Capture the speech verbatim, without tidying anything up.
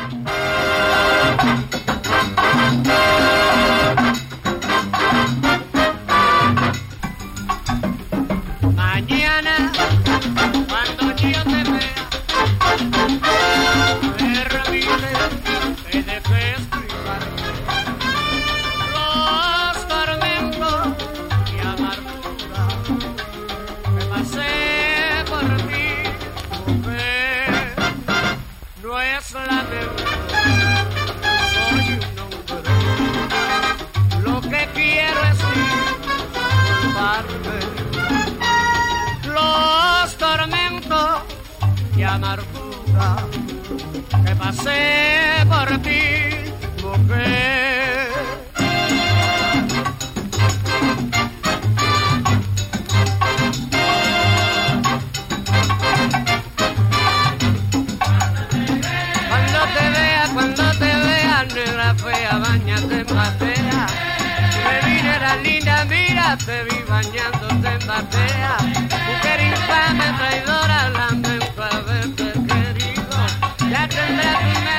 Mañana, cuando yo te vea, me remite, te dejé explicar los tormentos y amargura que pasé por ti, mujer. No es la verdad, soy un hombre, lo que quiero es disculparme. Los tormentos y amargura que pasé por ti, mujer. Cuando te vea, cuando te vea, negra fea, bañate en batea. Me vine la linda, mira, te vi bañándote en batea. Mujer infame, traidora, lamento haberte querido. Ya tendrás tu